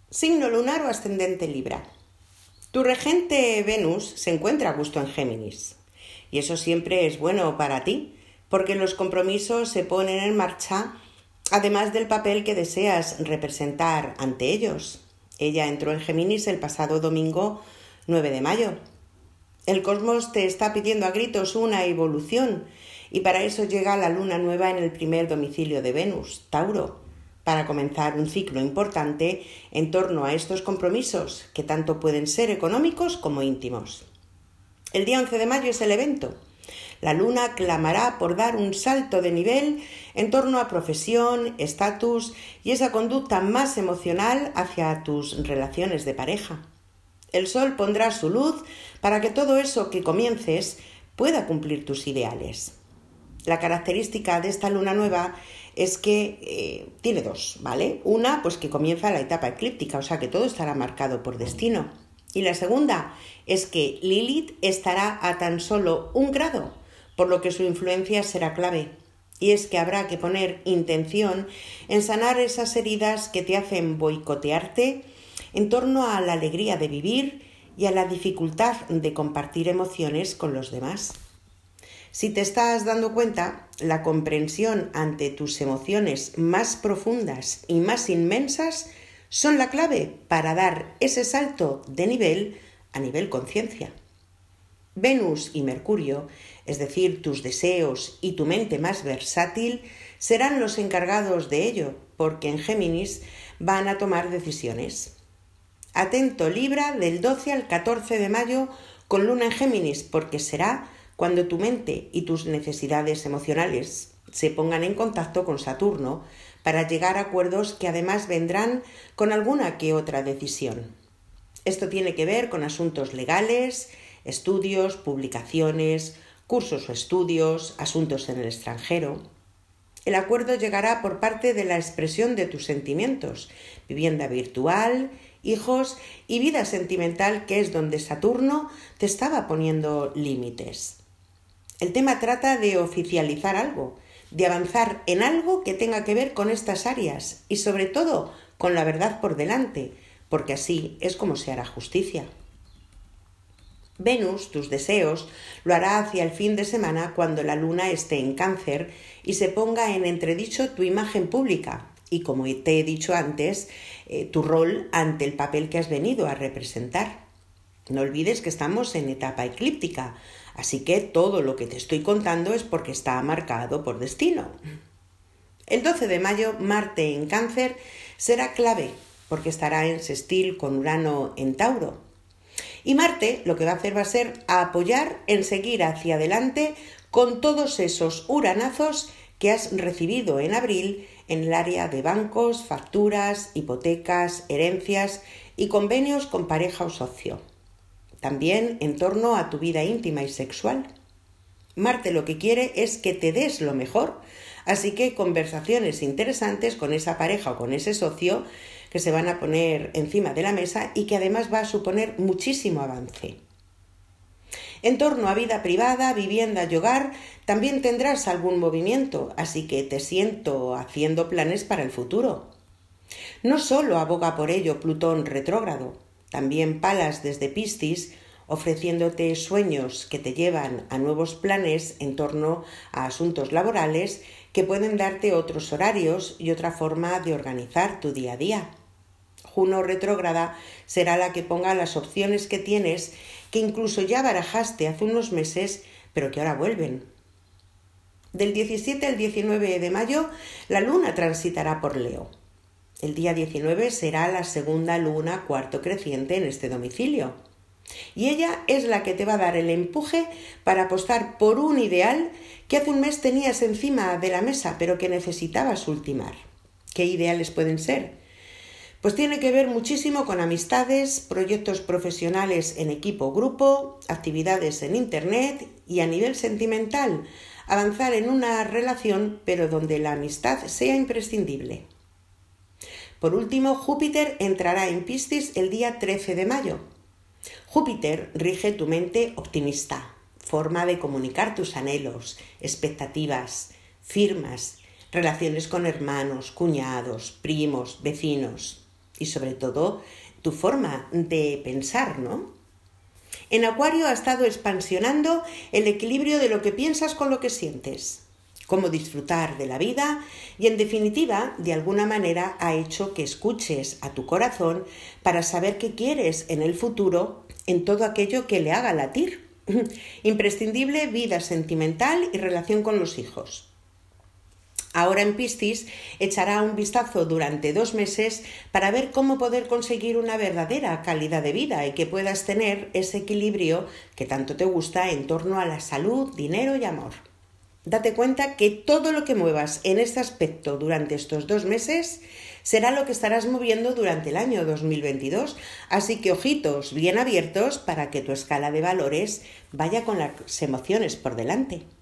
Signo lunar o ascendente Libra. Tu regente Venus se encuentra a gusto en Géminis. Y eso siempre es bueno para ti, porque los compromisos se ponen en marcha, además del papel que deseas representar ante ellos. Ella entró en Géminis el pasado domingo 9 de mayo. El cosmos te está pidiendo a gritos una evolución, y para eso llega la luna nueva en el primer domicilio de Venus, Tauro, para comenzar un ciclo importante en torno a estos compromisos, que tanto pueden ser económicos como íntimos. El día 11 de mayo es el evento. La luna clamará por dar un salto de nivel en torno a profesión, estatus y esa conducta más emocional hacia tus relaciones de pareja. El sol pondrá su luz para que todo eso que comiences pueda cumplir tus ideales. La característica de esta luna nueva es que tiene dos, ¿vale? Una, pues que comienza la etapa eclíptica, o sea que todo estará marcado por destino. Y la segunda es que Lilith estará a tan solo 1 grado, por lo que su influencia será clave. Y es que habrá que poner intención en sanar esas heridas que te hacen boicotearte en torno a la alegría de vivir y a la dificultad de compartir emociones con los demás. Si te estás dando cuenta, la comprensión ante tus emociones más profundas y más inmensas son la clave para dar ese salto de nivel a nivel conciencia. Venus y Mercurio, es decir, tus deseos y tu mente más versátil, serán los encargados de ello, porque en Géminis van a tomar decisiones. Atento Libra del 12 al 14 de mayo con luna en Géminis, porque será cuando tu mente y tus necesidades emocionales se pongan en contacto con Saturno para llegar a acuerdos que además vendrán con alguna que otra decisión. Esto tiene que ver con asuntos legales, estudios, publicaciones, cursos o estudios, asuntos en el extranjero. El acuerdo llegará por parte de la expresión de tus sentimientos, vivienda virtual, hijos y vida sentimental, que es donde Saturno te estaba poniendo límites. El tema trata de oficializar algo, de avanzar en algo que tenga que ver con estas áreas y sobre todo con la verdad por delante, porque así es como se hará justicia. Venus, tus deseos, lo hará hacia el fin de semana cuando la luna esté en Cáncer y se ponga en entredicho tu imagen pública y, como te he dicho antes, tu rol ante el papel que has venido a representar. No olvides que estamos en etapa eclíptica, así que todo lo que te estoy contando es porque está marcado por destino. El 12 de mayo, Marte en Cáncer será clave, porque estará en sextil con Urano en Tauro. Y Marte lo que va a hacer va a ser apoyar en seguir hacia adelante con todos esos uranazos que has recibido en abril en el área de bancos, facturas, hipotecas, herencias y convenios con pareja o socio. También en torno a tu vida íntima y sexual. Marte lo que quiere es que te des lo mejor, así que conversaciones interesantes con esa pareja o con ese socio que se van a poner encima de la mesa y que además va a suponer muchísimo avance. En torno a vida privada, vivienda y hogar también tendrás algún movimiento, así que te siento haciendo planes para el futuro. No solo aboga por ello Plutón retrógrado, también Palas desde Piscis, ofreciéndote sueños que te llevan a nuevos planes en torno a asuntos laborales que pueden darte otros horarios y otra forma de organizar tu día a día. Juno retrógrada será la que ponga las opciones que tienes, que incluso ya barajaste hace unos meses, pero que ahora vuelven. Del 17 al 19 de mayo, la luna transitará por Leo. El día 19 será la segunda luna cuarto creciente en este domicilio. Y ella es la que te va a dar el empuje para apostar por un ideal que hace un mes tenías encima de la mesa, pero que necesitabas ultimar. ¿Qué ideales pueden ser? Pues tiene que ver muchísimo con amistades, proyectos profesionales en equipo o grupo, actividades en internet y a nivel sentimental, avanzar en una relación pero donde la amistad sea imprescindible. Por último, Júpiter entrará en Piscis el día 13 de mayo. Júpiter rige tu mente optimista, forma de comunicar tus anhelos, expectativas, firmas, relaciones con hermanos, cuñados, primos, vecinos. y sobre todo tu forma de pensar, ¿no? En Acuario ha estado expansionando el equilibrio de lo que piensas con lo que sientes, cómo disfrutar de la vida y, en definitiva, de alguna manera ha hecho que escuches a tu corazón para saber qué quieres en el futuro en todo aquello que le haga latir. Imprescindible vida sentimental y relación con los hijos. Ahora en Piscis echará un vistazo durante 2 meses para ver cómo poder conseguir una verdadera calidad de vida y que puedas tener ese equilibrio que tanto te gusta en torno a la salud, dinero y amor. Date cuenta que todo lo que muevas en este aspecto durante estos 2 meses será lo que estarás moviendo durante el año 2022, así que ojitos bien abiertos para que tu escala de valores vaya con las emociones por delante.